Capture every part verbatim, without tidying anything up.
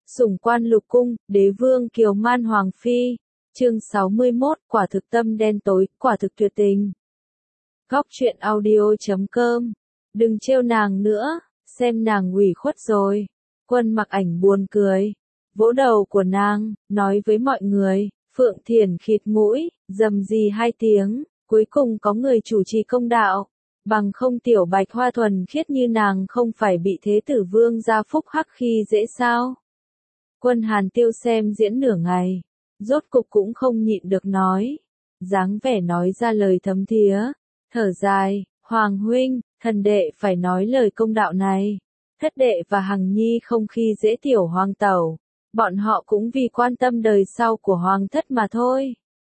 Sủng quan lục cung, đế vương kiều man hoàng phi. Chương sáu mươi mốt, quả thực tâm đen tối, quả thực tuyệt tình. Góc truyện audio chấm com. Đừng trêu nàng nữa, xem nàng ủy khuất rồi. Quân Mặc Ảnh buồn cười, vỗ đầu của nàng, nói với mọi người, Phượng Thiển khịt mũi, rầm rì hai tiếng, cuối cùng có người chủ trì công đạo. Bằng không tiểu bạch hoa thuần khiết như nàng không phải bị thế tử vương gia phúc hắc khi dễ sao. Quân Hàn Tiêu xem diễn nửa ngày, rốt cục cũng không nhịn được nói, dáng vẻ nói ra lời thấm thía, thở dài, Hoàng huynh, thần đệ phải nói lời công đạo này, thất đệ và Hằng Nhi không khi dễ tiểu hoàng tẩu, bọn họ cũng vì quan tâm đời sau của hoàng thất mà thôi.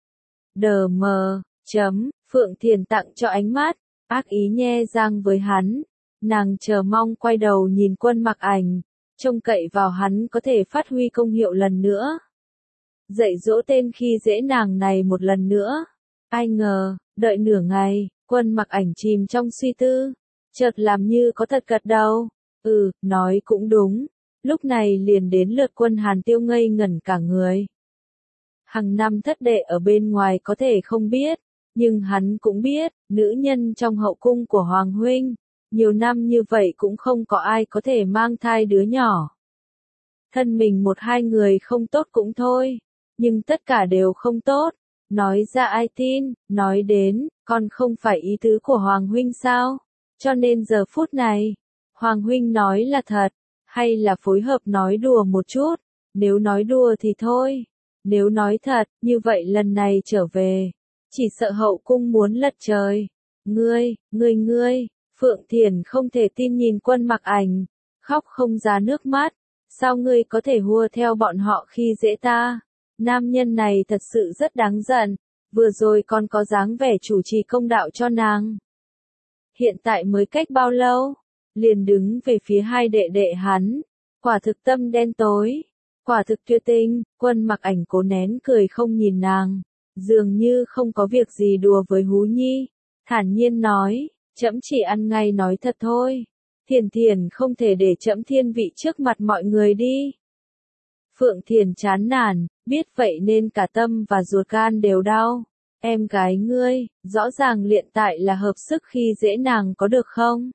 Đờ mờ, chấm, Phượng Thiền tặng cho ánh mắt, ác ý nhe răng với hắn, nàng chờ mong quay đầu nhìn Quân Mặc Ảnh, trông cậy vào hắn có thể phát huy công hiệu lần nữa. Dạy dỗ tên khi dễ nàng này một lần nữa. Ai ngờ, đợi nửa ngày, Quân Mặc Ảnh chìm trong suy tư, chợt làm như có thật gật đầu. Ừ, nói cũng đúng. Lúc này liền đến lượt Quân Hàn Tiêu ngây ngẩn cả người. Hàng năm thất đệ ở bên ngoài có thể không biết, nhưng hắn cũng biết, nữ nhân trong hậu cung của Hoàng huynh, nhiều năm như vậy cũng không có ai có thể mang thai đứa nhỏ. Thân mình một hai người không tốt cũng thôi, nhưng tất cả đều không tốt, nói ra ai tin, nói đến, còn không phải ý tứ của Hoàng huynh sao, cho nên giờ phút này, Hoàng huynh nói là thật, hay là phối hợp nói đùa một chút, nếu nói đùa thì thôi, nếu nói thật, như vậy lần này trở về, chỉ sợ hậu cung muốn lật trời. Ngươi, ngươi ngươi, Phượng Thiển không thể tin nhìn Quân Mặc Ảnh, khóc không ra nước mắt, sao ngươi có thể hùa theo bọn họ khi dễ ta? Nam nhân này thật sự rất đáng giận, vừa rồi còn có dáng vẻ chủ trì công đạo cho nàng. Hiện tại mới cách bao lâu, liền đứng về phía hai đệ đệ hắn, quả thực tâm đen tối, quả thực tuyệt tình. Quân Mặc Ảnh cố nén cười không nhìn nàng, dường như không có việc gì đùa với Hú Nhi, thản nhiên nói, trẫm chỉ ăn ngay nói thật thôi, Thiền Thiền không thể để trẫm thiên vị trước mặt mọi người đi. Phượng Thiền chán nản, biết vậy nên cả tâm và ruột gan đều đau. Em gái ngươi, rõ ràng hiện tại là hợp sức khi dễ nàng có được không?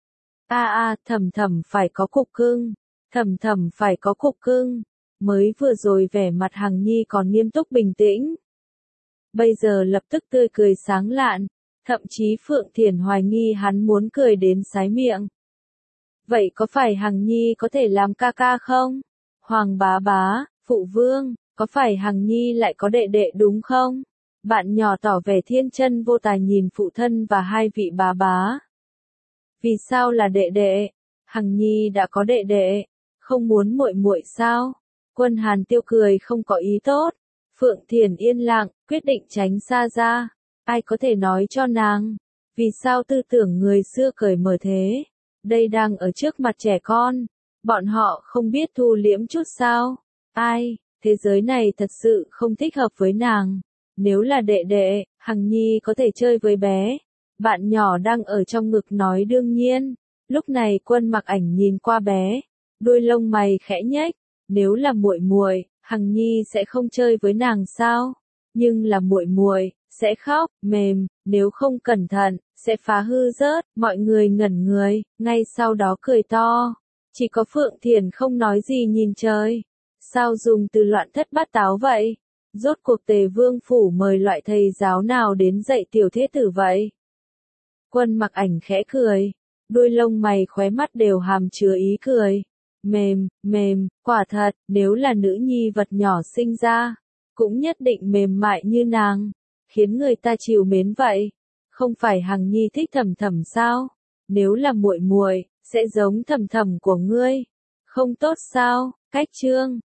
A a, Thầm Thầm phải có cục cưng, Thầm Thầm phải có cục cưng. Mới vừa rồi vẻ mặt Hằng Nhi còn nghiêm túc bình tĩnh, bây giờ lập tức tươi cười sáng lạn, thậm chí Phượng Thiển hoài nghi hắn muốn cười đến sái miệng. Vậy có phải Hằng Nhi có thể làm ca ca không? Hoàng bá bá, phụ vương, có phải Hằng Nhi lại có đệ đệ đúng không? Bạn nhỏ tỏ vẻ thiên chân vô tài nhìn phụ thân và hai vị bá bá. Vì sao là đệ đệ? Hằng Nhi đã có đệ đệ, không muốn muội muội sao? Quân Hàn Tiêu cười không có ý tốt. Phượng Thiển yên lặng, quyết định tránh xa ra. Ai có thể nói cho nàng? Vì sao tư tưởng người xưa cởi mở thế? Đây đang ở trước mặt trẻ con. Bọn họ không biết thu liễm chút sao? Ai? Thế giới này thật sự không thích hợp với nàng. Nếu là đệ đệ, Hằng Nhi có thể chơi với bé. Bạn nhỏ đang ở trong ngực nói đương nhiên. Lúc này Quân Mặc Ảnh nhìn qua bé, đôi lông mày khẽ nhếch. Nếu là muội muội, Hằng Nhi sẽ không chơi với nàng sao? Nhưng là muội muội, sẽ khóc, mềm, nếu không cẩn thận, sẽ phá hư rớt. Mọi người ngẩn người, ngay sau đó cười to. Chỉ có Phượng Thiển không nói gì nhìn trời. Sao dùng từ loạn thất bát táo vậy? Rốt cuộc Tề Vương phủ mời loại thầy giáo nào đến dạy tiểu thế tử vậy? Quân Mặc Ảnh khẽ cười, đôi lông mày khóe mắt đều hàm chứa ý cười. Mềm, mềm, quả thật, nếu là nữ nhi vật nhỏ sinh ra, cũng nhất định mềm mại như nàng, khiến người ta chiều mến vậy. Không phải Hằng Nhi thích Thầm Thầm sao? Nếu là muội muội, sẽ giống Thầm Thầm của ngươi. Không tốt sao? Cách chương